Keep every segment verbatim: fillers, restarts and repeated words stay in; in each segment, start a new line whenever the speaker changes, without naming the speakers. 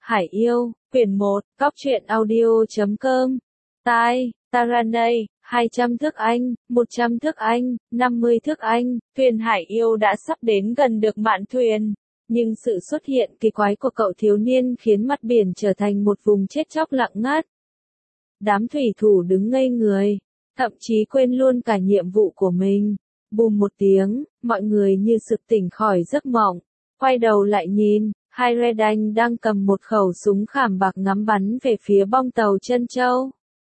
Hải yêu, quyển một, cóc truyện audio chấm com. Tai, Taranay, hai trăm thước Anh, một trăm thước Anh, năm mươi thước Anh, thuyền hải yêu đã sắp đến gần được mạn thuyền. Nhưng sự xuất hiện kỳ quái của cậu thiếu niên khiến mặt biển trở thành một vùng chết chóc lặng ngắt. Đám thủy thủ đứng ngây người, thậm chí quên luôn cả nhiệm vụ của mình. Bùm một tiếng, mọi người như sực tỉnh khỏi giấc mộng, quay đầu lại nhìn, hai Redanh đang cầm một khẩu súng khảm bạc ngắm bắn về phía bong tàu Trân Châu.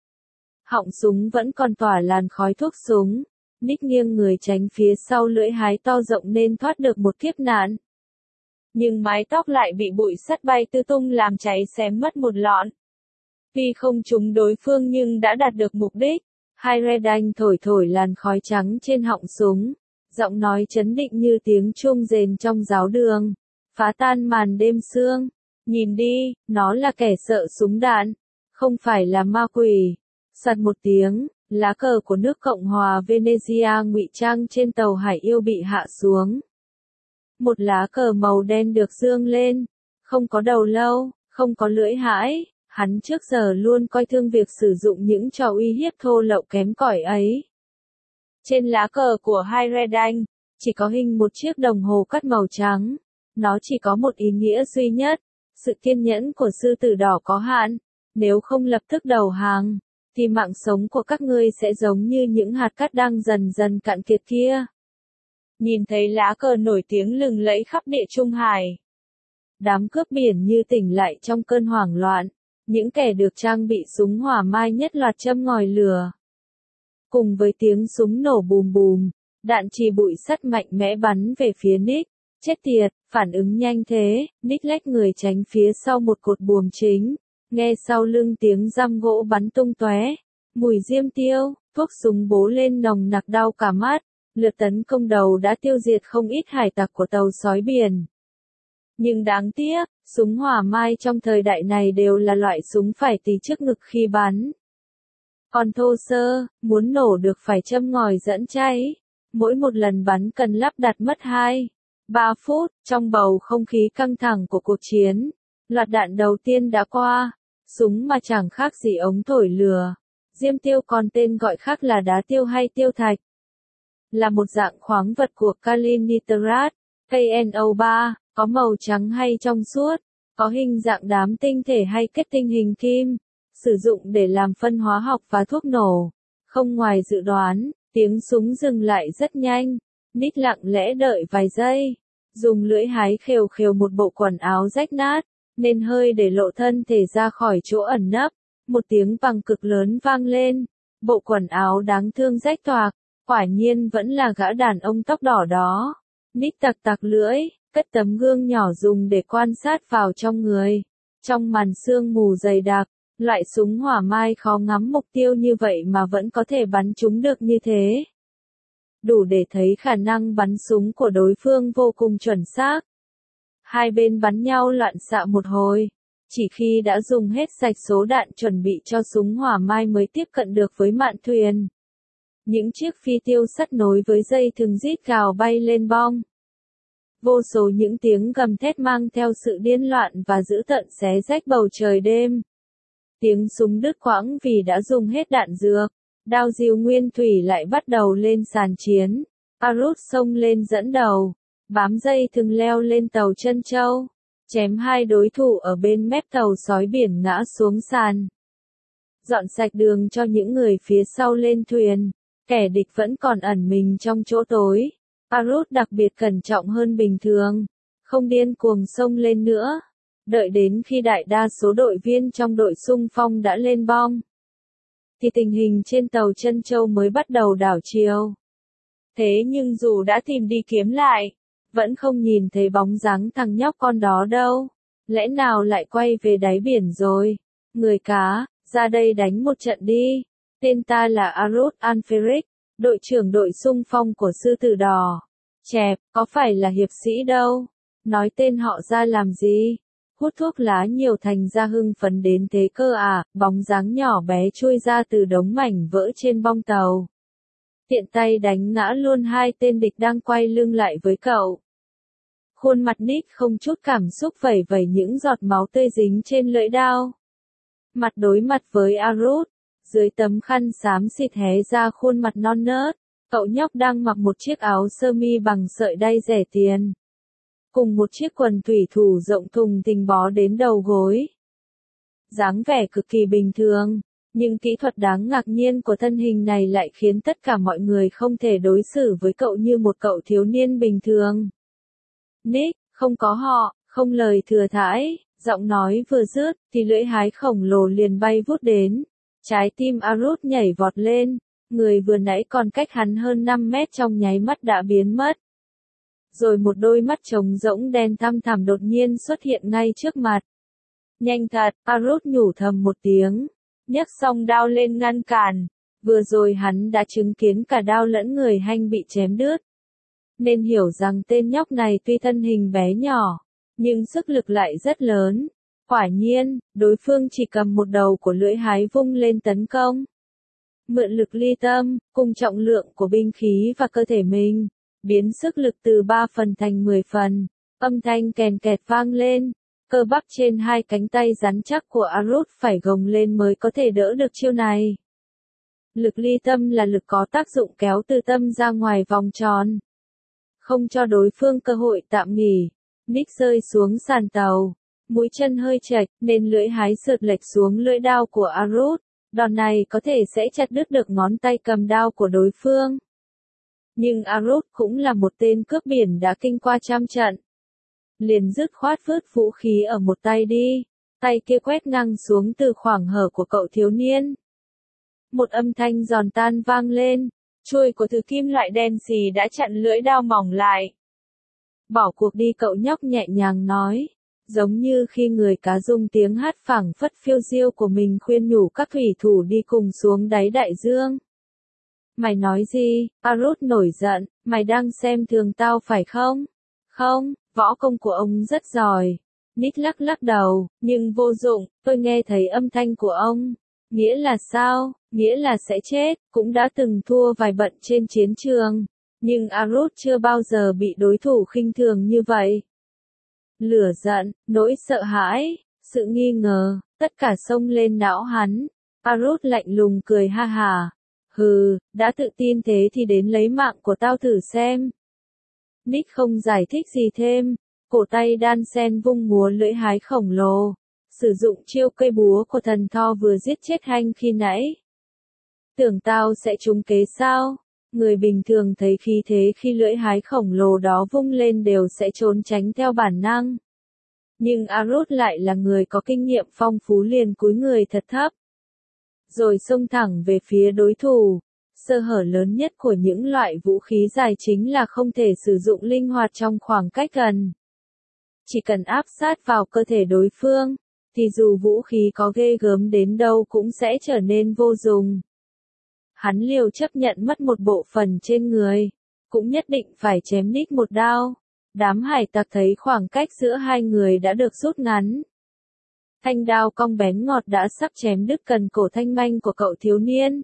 Họng súng vẫn còn tỏa làn khói thuốc súng. Nick nghiêng người tránh phía sau lưỡi hái to rộng nên thoát được một kiếp nạn. Nhưng mái tóc lại bị bụi sắt bay tứ tung làm cháy xém mất một lọn. Tuy không trúng đối phương nhưng đã đạt được mục đích. Hai Redanh thổi thổi làn khói trắng trên họng súng. Giọng nói trấn định như tiếng chuông rền trong giáo đường. Phá tan màn đêm sương. Nhìn đi, nó là kẻ sợ súng đạn. Không phải là ma quỷ. Soạt một tiếng, lá cờ của nước Cộng hòa Venezia ngụy trang trên tàu hải yêu bị hạ xuống. Một lá cờ màu đen được dương lên. Không có đầu lâu, không có lưỡi hãi. Hắn trước giờ luôn coi thương việc sử dụng những trò uy hiếp thô lậu kém cỏi ấy. Trên lá cờ của hai Redanh, chỉ có hình một chiếc đồng hồ cắt màu trắng. Nó chỉ có một ý nghĩa duy nhất, sự kiên nhẫn của sư tử đỏ có hạn. Nếu không lập tức đầu hàng, thì mạng sống của các ngươi sẽ giống như những hạt cát đang dần dần cạn kiệt kia. Nhìn thấy lá cờ nổi tiếng lừng lẫy khắp địa Trung Hải. Đám cướp biển như tỉnh lại trong cơn hoảng loạn. Những kẻ được trang bị súng hỏa mai nhất loạt châm ngòi lửa. Cùng với tiếng súng nổ bùm bùm, đạn chì bụi sắt mạnh mẽ bắn về phía Nick. Chết tiệt, phản ứng nhanh thế, Nick lách người tránh phía sau một cột buồm chính. Nghe sau lưng tiếng răm gỗ bắn tung tóe, mùi diêm tiêu, thuốc súng bố lên nồng nặc đau cả mắt. Lượt tấn công đầu đã tiêu diệt không ít hải tặc của tàu sói biển. Nhưng đáng tiếc, súng hỏa mai trong thời đại này đều là loại súng phải tì trước ngực khi bắn. Còn thô sơ, muốn nổ được phải châm ngòi dẫn cháy. Mỗi một lần bắn cần lắp đặt mất hai, ba phút, trong bầu không khí căng thẳng của cuộc chiến. Loạt đạn đầu tiên đã qua, súng mà chẳng khác gì ống thổi lửa. Diêm tiêu còn tên gọi khác là đá tiêu hay tiêu thạch. Là một dạng khoáng vật của kali nitrat, K N O ba, có màu trắng hay trong suốt, có hình dạng đám tinh thể hay kết tinh hình kim, sử dụng để làm phân hóa học và thuốc nổ. Không ngoài dự đoán, tiếng súng dừng lại rất nhanh. Nick lặng lẽ đợi vài giây, dùng lưỡi hái khều khều một bộ quần áo rách nát, nên hơi để lộ thân thể ra khỏi chỗ ẩn nấp. Một tiếng bằng cực lớn vang lên, bộ quần áo đáng thương rách toạc, quả nhiên vẫn là gã đàn ông tóc đỏ đó. Nick tặc tặc lưỡi, cất tấm gương nhỏ dùng để quan sát vào trong người. Trong màn sương mù dày đặc, loại súng hỏa mai khó ngắm mục tiêu như vậy mà vẫn có thể bắn trúng được như thế. Đủ để thấy khả năng bắn súng của đối phương vô cùng chuẩn xác. Hai bên bắn nhau loạn xạ một hồi. Chỉ khi đã dùng hết sạch số đạn chuẩn bị cho súng hỏa mai mới tiếp cận được với mạn thuyền. Những chiếc phi tiêu sắt nối với dây thừng rít gào bay lên bong. Vô số những tiếng gầm thét mang theo sự điên loạn và dữ tợn xé rách bầu trời đêm. Tiếng súng đứt quãng vì đã dùng hết đạn dược. Đao diêu nguyên thủy lại bắt đầu lên sàn chiến. Arut xông lên dẫn đầu, bám dây thừng leo lên tàu Trân Châu, chém hai đối thủ ở bên mép tàu sói biển ngã xuống sàn. Dọn sạch đường cho những người phía sau lên thuyền. Kẻ địch vẫn còn ẩn mình trong chỗ tối. Arut đặc biệt cẩn trọng hơn bình thường, không điên cuồng xông lên nữa. Đợi đến khi đại đa số đội viên trong đội xung phong đã lên bong, thì tình hình trên tàu Trân Châu mới bắt đầu đảo chiều. Thế nhưng dù đã tìm đi kiếm lại, vẫn không nhìn thấy bóng dáng thằng nhóc con đó đâu. Lẽ nào lại quay về đáy biển rồi? Người cá, ra đây đánh một trận đi. Tên ta là Arut Alferic, đội trưởng đội xung phong của sư tử đỏ. Chẹp, có phải là hiệp sĩ đâu? Nói tên họ ra làm gì? Hút thuốc lá nhiều thành ra hưng phấn đến thế cơ à? Bóng dáng nhỏ bé chui ra từ đống mảnh vỡ trên bong tàu. Tiện tay đánh ngã luôn hai tên địch đang quay lưng lại với cậu. Khuôn mặt Nick không chút cảm xúc vẩy vẩy những giọt máu tươi dính trên lưỡi dao. Mặt đối mặt với Arut, dưới tấm khăn xám xịt hé ra khuôn mặt non nớt, cậu nhóc đang mặc một chiếc áo sơ mi bằng sợi đay rẻ tiền, cùng một chiếc quần thủy thủ rộng thùng thình bó đến đầu gối. Dáng vẻ cực kỳ bình thường, nhưng kỹ thuật đáng ngạc nhiên của thân hình này lại khiến tất cả mọi người không thể đối xử với cậu như một cậu thiếu niên bình thường. Nick, không có họ, không lời thừa thãi, giọng nói vừa dứt, thì lưỡi hái khổng lồ liền bay vút đến. Trái tim Arut nhảy vọt lên, người vừa nãy còn cách hắn hơn năm mét trong nháy mắt đã biến mất. Rồi một đôi mắt trống rỗng đen thăm thẳm đột nhiên xuất hiện ngay trước mặt. Nhanh thật, Arut nhủ thầm một tiếng, nhấc song đao lên ngăn cản. Vừa rồi hắn đã chứng kiến cả đao lẫn người Hanh bị chém đứt, nên hiểu rằng tên nhóc này tuy thân hình bé nhỏ, nhưng sức lực lại rất lớn. Quả nhiên, đối phương chỉ cầm một đầu của lưỡi hái vung lên tấn công. Mượn lực ly tâm, cùng trọng lượng của binh khí và cơ thể mình, biến sức lực từ ba phần thành mười phần, âm thanh kèn kẹt vang lên, cơ bắp trên hai cánh tay rắn chắc của Arut phải gồng lên mới có thể đỡ được chiêu này. Lực ly tâm là lực có tác dụng kéo từ tâm ra ngoài vòng tròn, không cho đối phương cơ hội tạm nghỉ. Nick rơi xuống sàn tàu, mũi chân hơi chệch nên lưỡi hái sượt lệch xuống lưỡi đao của Arut. Đòn này có thể sẽ chặt đứt được ngón tay cầm đao của đối phương. Nhưng Arut cũng là một tên cướp biển đã kinh qua trăm trận. Liền dứt khoát vứt vũ khí ở một tay đi, tay kia quét ngang xuống từ khoảng hở của cậu thiếu niên. Một âm thanh giòn tan vang lên, chuôi của thứ kim loại đen xì đã chặn lưỡi đao mỏng lại. Bỏ cuộc đi, cậu nhóc nhẹ nhàng nói, giống như khi người cá dùng tiếng hát phảng phất phiêu diêu của mình khuyên nhủ các thủy thủ đi cùng xuống đáy đại dương. Mày nói gì? Arut nổi giận, mày đang xem thường tao phải không? Không, võ công của ông rất giỏi. Nick lắc lắc đầu, nhưng vô dụng, tôi nghe thấy âm thanh của ông. Nghĩa là sao? Nghĩa là sẽ chết, cũng đã từng thua vài bận trên chiến trường. Nhưng Arut chưa bao giờ bị đối thủ khinh thường như vậy. Lửa giận, nỗi sợ hãi, sự nghi ngờ, tất cả xông lên não hắn. Arut lạnh lùng cười ha hà. Hừ, đã tự tin thế thì đến lấy mạng của tao thử xem. Nick không giải thích gì thêm, cổ tay đan sen vung múa lưỡi hái khổng lồ, sử dụng chiêu cây búa của thần Thor vừa giết chết Hanh khi nãy. Tưởng tao sẽ trúng kế sao? Người bình thường thấy khí thế khi lưỡi hái khổng lồ đó vung lên đều sẽ trốn tránh theo bản năng. Nhưng Arut lại là người có kinh nghiệm phong phú, liền cúi người thật thấp, rồi xông thẳng về phía đối thủ. Sơ hở lớn nhất của những loại vũ khí dài chính là không thể sử dụng linh hoạt trong khoảng cách gần. Chỉ cần áp sát vào cơ thể đối phương, thì dù vũ khí có ghê gớm đến đâu cũng sẽ trở nên vô dụng. Hắn liều chấp nhận mất một bộ phận trên người, cũng nhất định phải chém Nick một đao. Đám hải tặc thấy khoảng cách giữa hai người đã được rút ngắn. Thanh đao cong bén ngọt đã sắp chém đứt cần cổ thanh manh của cậu thiếu niên.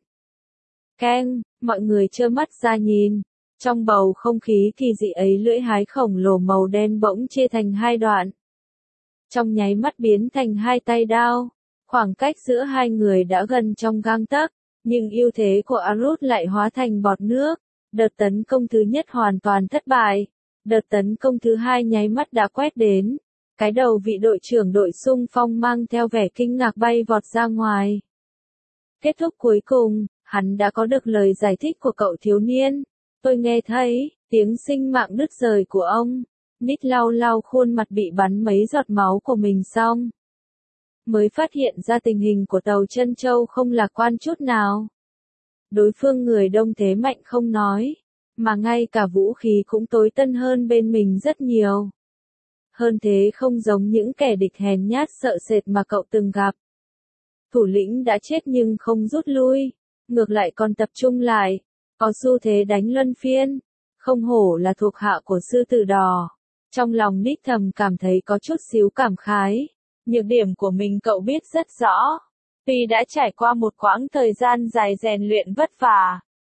Keng, mọi người trơ mắt ra nhìn. Trong bầu không khí kỳ dị ấy, lưỡi hái khổng lồ màu đen bỗng chia thành hai đoạn. Trong nháy mắt biến thành hai tay đao. Khoảng cách giữa hai người đã gần trong gang tấc, nhưng ưu thế của Arut lại hóa thành bọt nước. Đợt tấn công thứ nhất hoàn toàn thất bại. Đợt tấn công thứ hai nháy mắt đã quét đến. Cái đầu vị đội trưởng đội xung phong mang theo vẻ kinh ngạc bay vọt ra ngoài. Kết thúc cuối cùng, hắn đã có được lời giải thích của cậu thiếu niên. Tôi nghe thấy tiếng sinh mạng đứt rời của ông. Nick lau lau khuôn mặt bị bắn mấy giọt máu của mình xong, mới phát hiện ra tình hình của tàu Trân Châu không lạc quan chút nào. Đối phương người đông thế mạnh không nói, mà ngay cả vũ khí cũng tối tân hơn bên mình rất nhiều. Hơn thế không giống những kẻ địch hèn nhát sợ sệt mà cậu từng gặp. Thủ lĩnh đã chết nhưng không rút lui, ngược lại còn tập trung lại, có xu thế đánh luân phiên. Không hổ là thuộc hạ của sư tử đỏ. Trong lòng Nick thầm cảm thấy có chút xíu cảm khái. Nhược điểm của mình cậu biết rất rõ. Tuy đã trải qua một quãng thời gian dài rèn luyện vất vả,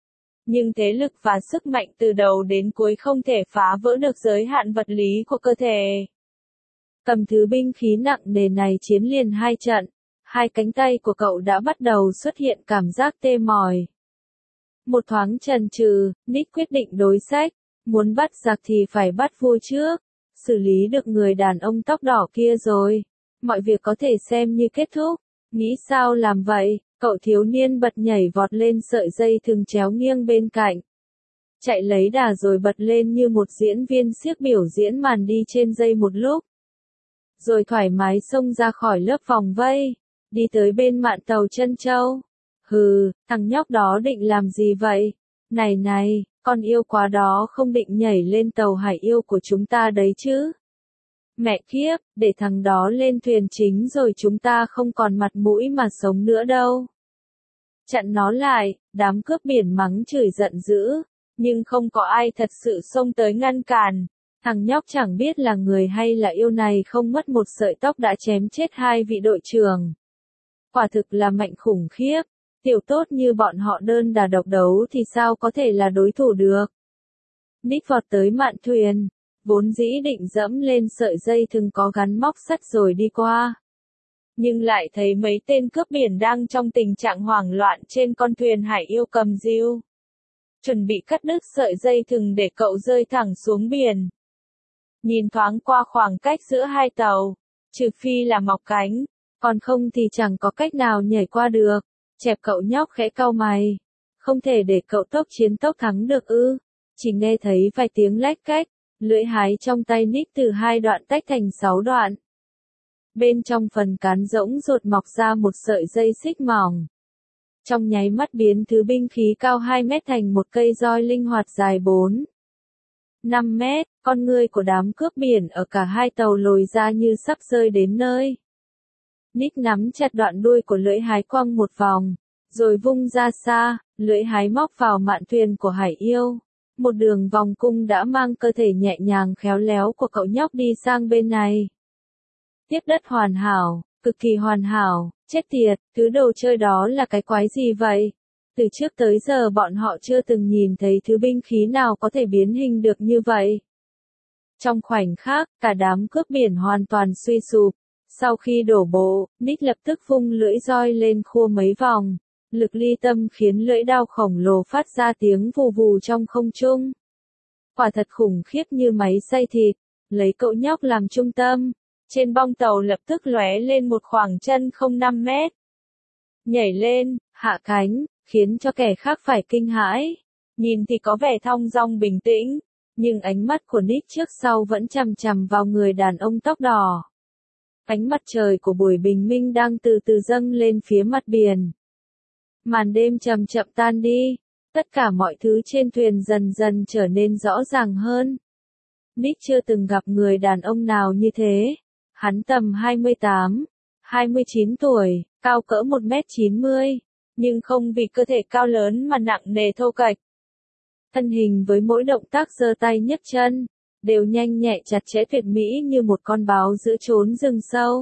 Nhưng thế lực và sức mạnh từ đầu đến cuối không thể phá vỡ được giới hạn vật lý của cơ thể. Cầm thứ binh khí nặng nề này chiến liền hai trận, hai cánh tay của cậu đã bắt đầu xuất hiện cảm giác tê mỏi. Một thoáng chần chừ, Nick quyết định đối sách, muốn bắt giặc thì phải bắt vua trước, xử lý được người đàn ông tóc đỏ kia rồi, mọi việc có thể xem như kết thúc. Nghĩ sao làm vậy, cậu thiếu niên bật nhảy vọt lên sợi dây thừng chéo nghiêng bên cạnh. Chạy lấy đà rồi bật lên như một diễn viên xiếc biểu diễn màn đi trên dây một lúc. Rồi thoải mái xông ra khỏi lớp vòng vây, đi tới bên mạn tàu Trân Châu. Hừ, thằng nhóc đó định làm gì vậy? Này này, con yêu quá đó không định nhảy lên tàu hải yêu của chúng ta đấy chứ? Mẹ kiếp, để thằng đó lên thuyền chính rồi chúng ta không còn mặt mũi mà sống nữa đâu. Chặn nó lại, đám cướp biển mắng chửi giận dữ, nhưng không có ai thật sự xông tới ngăn cản. Thằng nhóc chẳng biết là người hay là yêu này không mất một sợi tóc đã chém chết hai vị đội trưởng. Quả thực là mạnh khủng khiếp, tiểu tốt như bọn họ đơn đà độc đấu thì sao có thể là đối thủ được. Nick vọt tới mạn thuyền, vốn dĩ định dẫm lên sợi dây thừng có gắn móc sắt rồi đi qua. Nhưng lại thấy mấy tên cướp biển đang trong tình trạng hoảng loạn trên con thuyền hải yêu cầm diêu. Chuẩn bị cắt đứt sợi dây thừng để cậu rơi thẳng xuống biển. Nhìn thoáng qua khoảng cách giữa hai tàu, trừ phi là mọc cánh, còn không thì chẳng có cách nào nhảy qua được. Chẹp cậu nhóc khẽ cau mày. Không thể để cậu tốc chiến tốc thắng được ư. Chỉ nghe thấy vài tiếng lách cách, lưỡi hái trong tay Nick từ hai đoạn tách thành sáu đoạn. Bên trong phần cán rỗng rột mọc ra một sợi dây xích mỏng. Trong nháy mắt biến thứ binh khí cao hai mét thành một cây roi linh hoạt dài bốn, năm mét, con ngươi của đám cướp biển ở cả hai tàu lồi ra như sắp rơi đến nơi. Nick nắm chặt đoạn đuôi của lưỡi hái quăng một vòng, rồi vung ra xa, lưỡi hái móc vào mạn thuyền của hải yêu. Một đường vòng cung đã mang cơ thể nhẹ nhàng khéo léo của cậu nhóc đi sang bên này. Tiếp đất hoàn hảo, cực kỳ hoàn hảo, chết tiệt, thứ đồ chơi đó là cái quái gì vậy? Từ trước tới giờ bọn họ chưa từng nhìn thấy thứ binh khí nào có thể biến hình được như vậy. Trong khoảnh khắc, cả đám cướp biển hoàn toàn suy sụp. Sau khi đổ bộ, Nick lập tức vung lưỡi roi lên khua mấy vòng. Lực ly tâm khiến lưỡi đao khổng lồ phát ra tiếng vù vù trong không trung. Quả thật khủng khiếp như máy xay thịt, lấy cậu nhóc làm trung tâm. Trên bong tàu lập tức lóe lên một khoảng chân không năm mét. Nhảy lên, hạ cánh, khiến cho kẻ khác phải kinh hãi. Nhìn thì có vẻ thong dong bình tĩnh, nhưng ánh mắt của Nick trước sau vẫn chằm chằm vào người đàn ông tóc đỏ. Ánh mặt trời của buổi bình minh đang từ từ dâng lên phía mặt biển. Màn đêm chậm chậm tan đi, tất cả mọi thứ trên thuyền dần dần trở nên rõ ràng hơn. Nick chưa từng gặp người đàn ông nào như thế. Hắn tầm hai mươi tám, hai mươi chín tuổi, cao cỡ một mét chín mươi, nhưng không vì cơ thể cao lớn mà nặng nề thô kệch. Thân hình với mỗi động tác giơ tay nhấc chân, đều nhanh nhẹ chặt chẽ tuyệt mỹ như một con báo giữa chốn rừng sâu.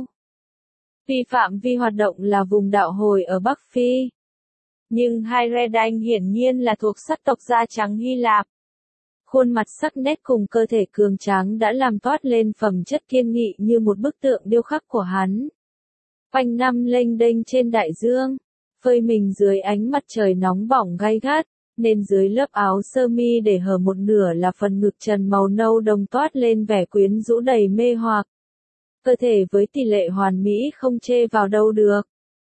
Vì phạm vi hoạt động là vùng đạo hồi ở Bắc Phi. Nhưng Hyredine hiển nhiên là thuộc sắc tộc da trắng Hy Lạp. Khuôn mặt sắc nét cùng cơ thể cường tráng đã làm toát lên phẩm chất kiên nghị như một bức tượng điêu khắc của hắn. Quanh năm lênh đênh trên đại dương, phơi mình dưới ánh mặt trời nóng bỏng gay gắt, nên dưới lớp áo sơ mi để hở một nửa là phần ngực trần màu nâu đồng toát lên vẻ quyến rũ đầy mê hoặc. Cơ thể với tỷ lệ hoàn mỹ không chê vào đâu được.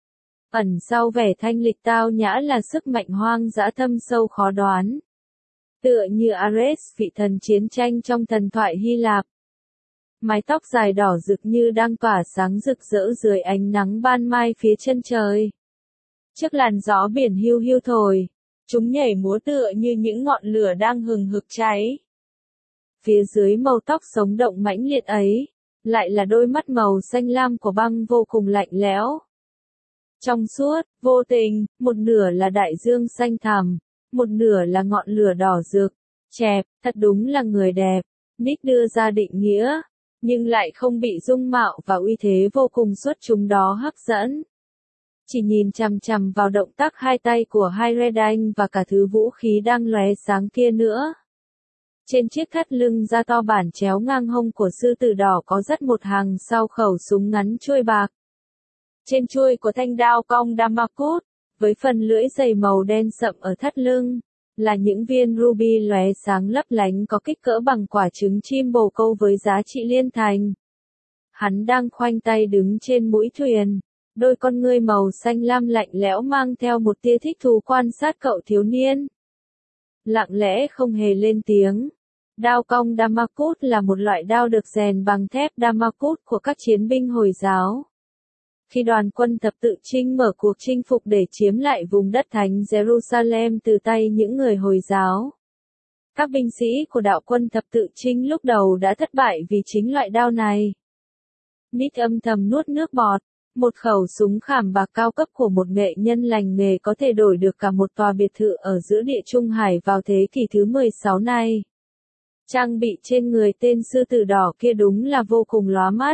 Ẩn sau vẻ thanh lịch tao nhã là sức mạnh hoang dã thâm sâu khó đoán. Tựa như Ares, vị thần chiến tranh trong thần thoại Hy Lạp. Mái tóc dài đỏ rực như đang tỏa sáng rực rỡ dưới ánh nắng ban mai phía chân trời. Trước làn gió biển hiu hiu thổi, chúng nhảy múa tựa như những ngọn lửa đang hừng hực cháy. Phía dưới màu tóc sống động mãnh liệt ấy, lại là đôi mắt màu xanh lam của băng vô cùng lạnh lẽo. Trong suốt, vô tình, một nửa là đại dương xanh thẳm, một nửa là ngọn lửa đỏ rực, chẹp, thật đúng là người đẹp. Nick đưa ra định nghĩa, nhưng lại không bị dung mạo và uy thế vô cùng xuất chúng đó hấp dẫn. chỉ nhìn chằm chằm vào động tác hai tay của Hyredine và cả thứ vũ khí đang lóe sáng kia nữa. Trên chiếc thắt lưng da to bản chéo ngang hông của sư tử đỏ có rất một hàng sau khẩu súng ngắn chuôi bạc. Trên chuôi của thanh đao cong Damascus, với phần lưỡi dày màu đen sậm ở thắt lưng, là những viên ruby lóe sáng lấp lánh có kích cỡ bằng quả trứng chim bồ câu với giá trị liên thành. Hắn đang khoanh tay đứng trên mũi thuyền, đôi con ngươi màu xanh lam lạnh lẽo mang theo một tia thích thú quan sát cậu thiếu niên. Lặng lẽ không hề lên tiếng. Đao cong Damascus là một loại đao được rèn bằng thép Damascus của các chiến binh Hồi giáo. Khi đoàn quân thập tự chinh mở cuộc chinh phục để chiếm lại vùng đất thánh Jerusalem từ tay những người Hồi giáo, các binh sĩ của đạo quân thập tự chinh lúc đầu đã thất bại vì chính loại đao này. Nick âm thầm nuốt nước bọt. Một khẩu súng khảm bạc cao cấp của một nghệ nhân lành nghề có thể đổi được cả một tòa biệt thự ở giữa địa Trung Hải vào thế kỷ thứ mười sáu này. Trang bị trên người tên sư tử đỏ kia đúng là vô cùng lóa mắt.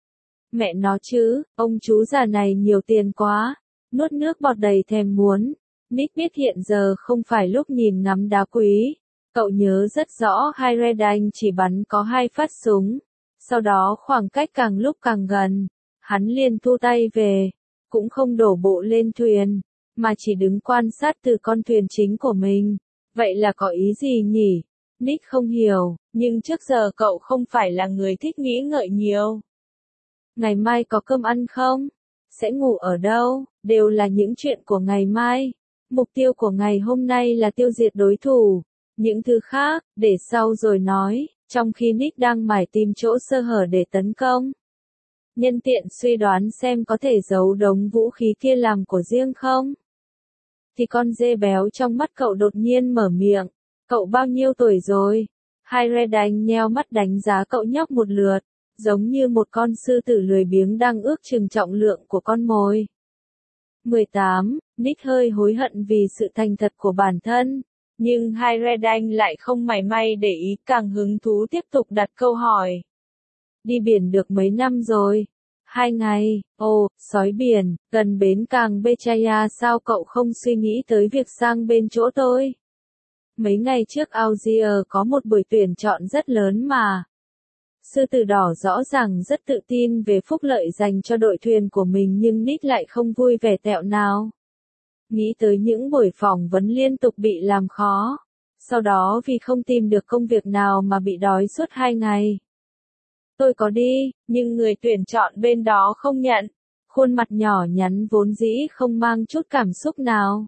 Mẹ nó chứ, ông chú già này nhiều tiền quá. Nuốt nước bọt đầy thèm muốn. Nick biết hiện giờ không phải lúc nhìn ngắm đá quý. Cậu nhớ rất rõ Hyredine chỉ bắn có hai phát súng. Sau đó khoảng cách càng lúc càng gần. Hắn liền thu tay về, cũng không đổ bộ lên thuyền, mà chỉ đứng quan sát từ con thuyền chính của mình. Vậy là có ý gì nhỉ? Nick không hiểu, nhưng trước giờ cậu không phải là người thích nghĩ ngợi nhiều. Ngày mai có cơm ăn không? Sẽ ngủ ở đâu? Đều là những chuyện của ngày mai. Mục tiêu của ngày hôm nay là tiêu diệt đối thủ. Những thứ khác, để sau rồi nói, trong khi Nick đang mải tìm chỗ sơ hở để tấn công. Nhân tiện suy đoán xem có thể giấu đống vũ khí kia làm của riêng không? Thì con dê béo trong mắt cậu đột nhiên mở miệng. Cậu bao nhiêu tuổi rồi? Hyredine nheo mắt đánh giá cậu nhóc một lượt, giống như một con sư tử lười biếng đang ước chừng trọng lượng của con mồi. mười tám, Nick hơi hối hận vì sự thành thật của bản thân, nhưng Hyredine lại không mảy may để ý, càng hứng thú tiếp tục đặt câu hỏi. Đi biển được mấy năm rồi? Hai ngày. Ồ, sói biển, gần bến cảng Bechaya, sao cậu không suy nghĩ tới việc sang bên chỗ tôi? Mấy ngày trước Algier có một buổi tuyển chọn rất lớn mà. Sư tử đỏ rõ ràng rất tự tin về phúc lợi dành cho đội thuyền của mình, nhưng Nick lại không vui vẻ tẹo nào. Nghĩ tới những buổi phỏng vấn liên tục bị làm khó. Sau đó vì không tìm được công việc nào mà bị đói suốt hai ngày. Tôi có đi, nhưng người tuyển chọn bên đó không nhận. Khuôn mặt nhỏ nhắn vốn dĩ không mang chút cảm xúc nào.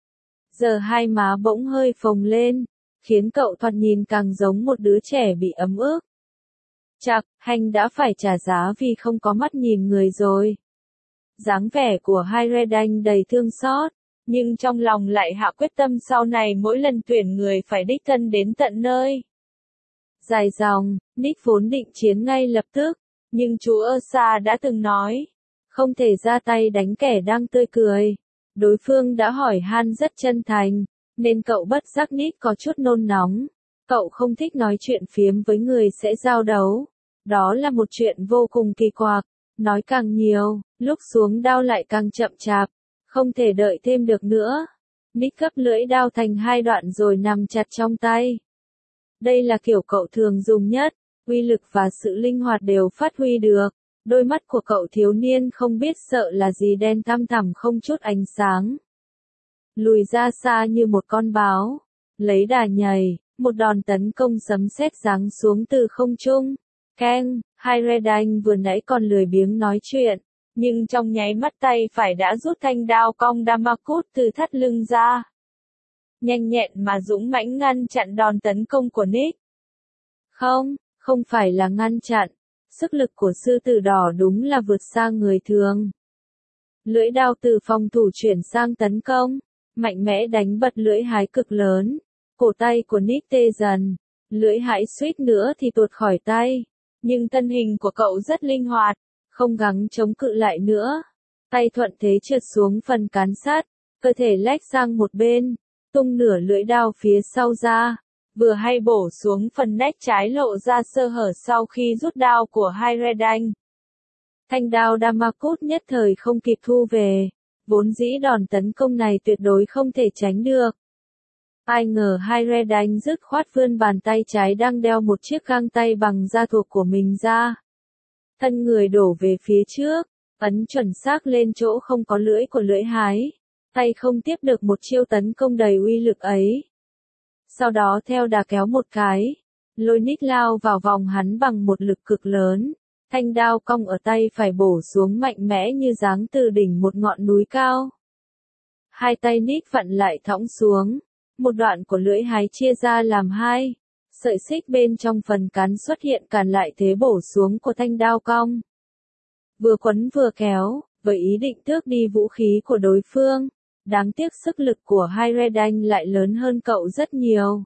Giờ hai má bỗng hơi phồng lên, khiến cậu thoạt nhìn càng giống một đứa trẻ bị ấm ức. Chạc, Hành đã phải trả giá vì không có mắt nhìn người rồi. Dáng vẻ của Hyredine đầy thương xót, nhưng trong lòng lại hạ quyết tâm sau này mỗi lần tuyển người phải đích thân đến tận nơi. Dài dòng, Nick vốn định chiến ngay lập tức, nhưng chú Ursa đã từng nói, không thể ra tay đánh kẻ đang tươi cười. Đối phương đã hỏi han rất chân thành, nên cậu bất giác Nick có chút nôn nóng. Cậu không thích nói chuyện phiếm với người sẽ giao đấu. Đó là một chuyện vô cùng kỳ quặc. Nói càng nhiều, lúc xuống đao lại càng chậm chạp. Không thể đợi thêm được nữa. Nick gấp lưỡi đao thành hai đoạn rồi nằm chặt trong tay. Đây là kiểu cậu thường dùng nhất, uy lực và sự linh hoạt đều phát huy được. Đôi mắt của cậu thiếu niên không biết sợ là gì, đen thăm thẳm không chút ánh sáng. Lùi ra xa như một con báo, lấy đà nhảy, một đòn tấn công sấm sét giáng xuống từ không trung. Keng, Hyredine vừa nãy còn lười biếng nói chuyện, nhưng trong nháy mắt tay phải đã rút thanh đao cong Damascus từ thắt lưng ra. Nhanh nhẹn mà dũng mãnh ngăn chặn đòn tấn công của Nick. Không, không phải là ngăn chặn. Sức lực của sư tử đỏ đúng là vượt xa người thường. Lưỡi đao từ phòng thủ chuyển sang tấn công, mạnh mẽ đánh bật lưỡi hái cực lớn. Cổ tay của Nick tê dần, lưỡi hái suýt nữa thì tuột khỏi tay. Nhưng thân hình của cậu rất linh hoạt, không gắng chống cự lại nữa. Tay thuận thế trượt xuống phần cán sát, cơ thể lách sang một bên, tung nửa lưỡi đao phía sau ra. Vừa hay bổ xuống phần nách trái lộ ra sơ hở sau khi rút đao của Hyredine. Thanh đao Damascus nhất thời không kịp thu về, Vốn dĩ đòn tấn công này tuyệt đối không thể tránh được. Ai ngờ Hyredine dứt khoát vươn bàn tay trái đang đeo một chiếc găng tay bằng da thuộc của mình ra. Thân người đổ về phía trước, ấn chuẩn xác lên chỗ không có lưỡi của lưỡi hái. Tay không tiếp được một chiêu tấn công đầy uy lực ấy. Sau đó theo đà kéo một cái, lôi Nick lao vào vòng hắn bằng một lực cực lớn. Thanh đao cong ở tay phải bổ xuống mạnh mẽ như giáng từ đỉnh một ngọn núi cao. Hai tay Nick vặn lại thõng xuống. Một đoạn của lưỡi hái chia ra làm hai. Sợi xích bên trong phần cán xuất hiện cản lại thế bổ xuống của thanh đao cong. Vừa quấn vừa kéo, với ý định tước đi vũ khí của đối phương. Đáng tiếc sức lực của Hyredine lại lớn hơn cậu rất nhiều.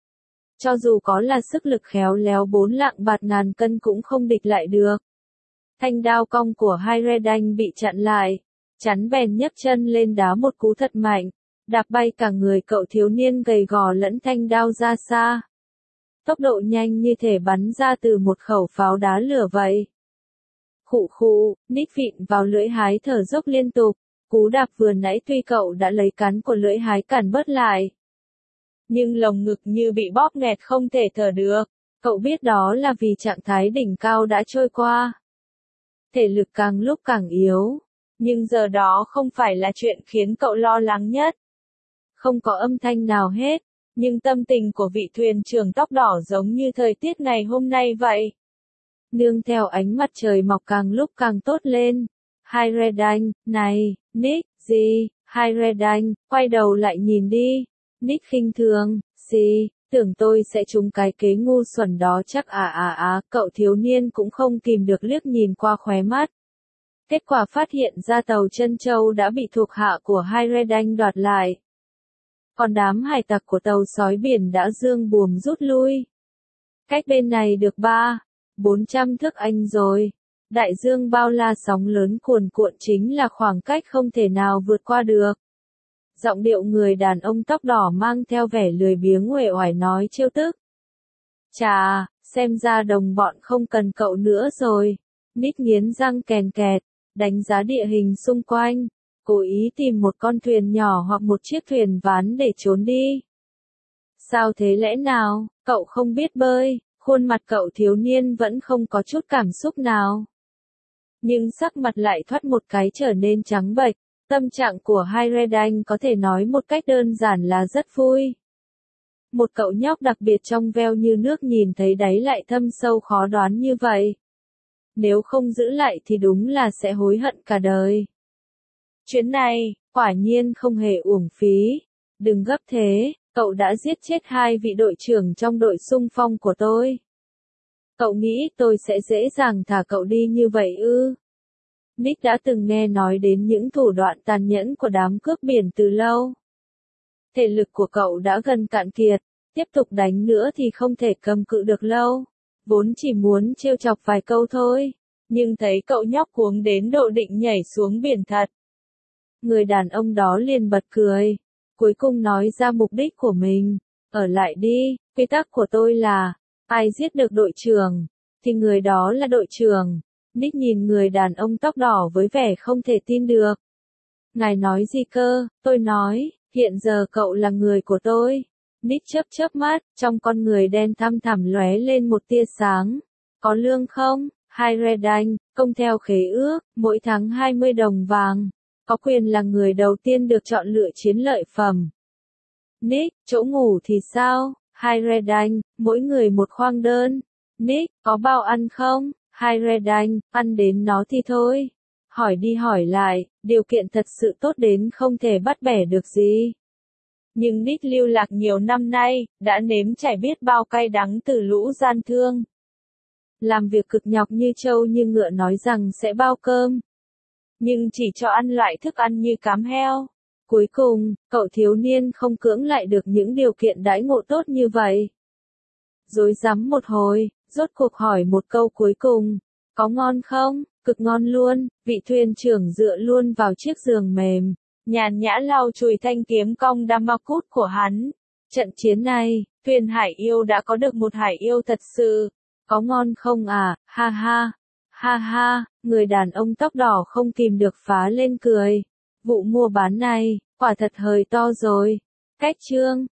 Cho dù có là sức lực khéo léo bốn lạng bạt ngàn cân cũng không địch lại được. Thanh đao cong của Hyredine bị chặn lại. Chắn bèn nhấc chân lên đá một cú thật mạnh. Đạp bay cả người cậu thiếu niên gầy gò lẫn thanh đao ra xa. Tốc độ nhanh như thể bắn ra từ một khẩu pháo đá lửa vậy. Khụ khụ, Nick vịn vào lưỡi hái thở dốc liên tục. Cú đạp vừa nãy tuy cậu đã lấy cán của lưỡi hái cản bớt lại. Nhưng lồng ngực như bị bóp nghẹt không thể thở được. Cậu biết đó là vì trạng thái đỉnh cao đã trôi qua. Thể lực càng lúc càng yếu. Nhưng giờ đó không phải là chuyện khiến cậu lo lắng nhất. Không có âm thanh nào hết. Nhưng tâm tình của vị thuyền trưởng tóc đỏ giống như thời tiết ngày hôm nay vậy. Nương theo ánh mặt trời mọc càng lúc càng tốt lên. Hyredine, này, Nick, gì, Hyredine, quay đầu lại nhìn đi. Nick khinh thường, gì, tưởng tôi sẽ trúng cái kế ngu xuẩn đó chắc à à à, cậu thiếu niên cũng không kìm được liếc nhìn qua khóe mắt. Kết quả phát hiện ra tàu Trân Châu đã bị thuộc hạ của Hyredine đoạt lại. Còn đám hải tặc của tàu sói biển đã dương buồm rút lui. Cách bên này được ba, bốn trăm thước Anh rồi. Đại dương bao la sóng lớn cuồn cuộn chính là khoảng cách không thể nào vượt qua được. Giọng điệu người đàn ông tóc đỏ mang theo vẻ lười biếng uể oải nói trêu tức. Chà, xem ra đồng bọn không cần cậu nữa rồi. Nick nghiến răng kèn kẹt, đánh giá địa hình xung quanh, cố ý tìm một con thuyền nhỏ hoặc một chiếc thuyền ván để trốn đi. Sao thế lẽ nào, cậu không biết bơi, khuôn mặt cậu thiếu niên vẫn không có chút cảm xúc nào. Nhưng sắc mặt lại thoát một cái trở nên trắng bệch, tâm trạng của Hyredine có thể nói một cách đơn giản là rất vui. Một cậu nhóc đặc biệt trong veo như nước nhìn thấy đáy lại thâm sâu khó đoán như vậy. Nếu không giữ lại thì đúng là sẽ hối hận cả đời. Chuyến này, quả nhiên không hề uổng phí. Đừng gấp thế, cậu đã giết chết hai vị đội trưởng trong đội xung phong của tôi. Cậu nghĩ tôi sẽ dễ dàng thả cậu đi như vậy ư? Nick đã từng nghe nói đến những thủ đoạn tàn nhẫn của đám cướp biển từ lâu. Thể lực của cậu đã gần cạn kiệt, tiếp tục đánh nữa thì không thể cầm cự được lâu. Vốn chỉ muốn trêu chọc vài câu thôi, nhưng thấy cậu nhóc cuống đến độ định nhảy xuống biển thật. Người đàn ông đó liền bật cười, cuối cùng nói ra mục đích của mình. Ở lại đi, quy tắc của tôi là, ai giết được đội trưởng, thì người đó là đội trưởng. Nick nhìn người đàn ông tóc đỏ với vẻ không thể tin được. Ngài nói gì cơ? Tôi nói, hiện giờ cậu là người của tôi. Nick chớp chớp mắt, trong con người đen thăm thẳm lóe lên một tia sáng. Có lương không? Hyredine, công theo khế ước, mỗi tháng hai mươi đồng vàng. Có quyền là người đầu tiên được chọn lựa chiến lợi phẩm. Nick, chỗ ngủ thì sao? Hyredine, mỗi người một khoang đơn. Nick, có bao ăn không? Hyredine, ăn đến nó thì thôi. Hỏi đi hỏi lại, điều kiện thật sự tốt đến không thể bắt bẻ được gì. Nhưng Nick lưu lạc nhiều năm nay, đã nếm trải biết bao cay đắng từ lũ gian thương. Làm việc cực nhọc như trâu như ngựa nói rằng sẽ bao cơm. Nhưng chỉ cho ăn loại thức ăn như cám heo. Cuối cùng, cậu thiếu niên không cưỡng lại được những điều kiện đãi ngộ tốt như vậy. Rối rắm một hồi, rốt cuộc hỏi một câu cuối cùng. Có ngon không? Cực ngon luôn, vị thuyền trưởng dựa luôn vào chiếc giường mềm. Nhàn nhã lau chùi thanh kiếm cong Damascus của hắn. Trận chiến này, thuyền hải yêu đã có được một hải yêu thật sự. Có ngon không à? Ha ha. Ha ha, người đàn ông tóc đỏ không kìm được phá lên cười. Vụ mua bán này, quả thật hơi to rồi. Cách chương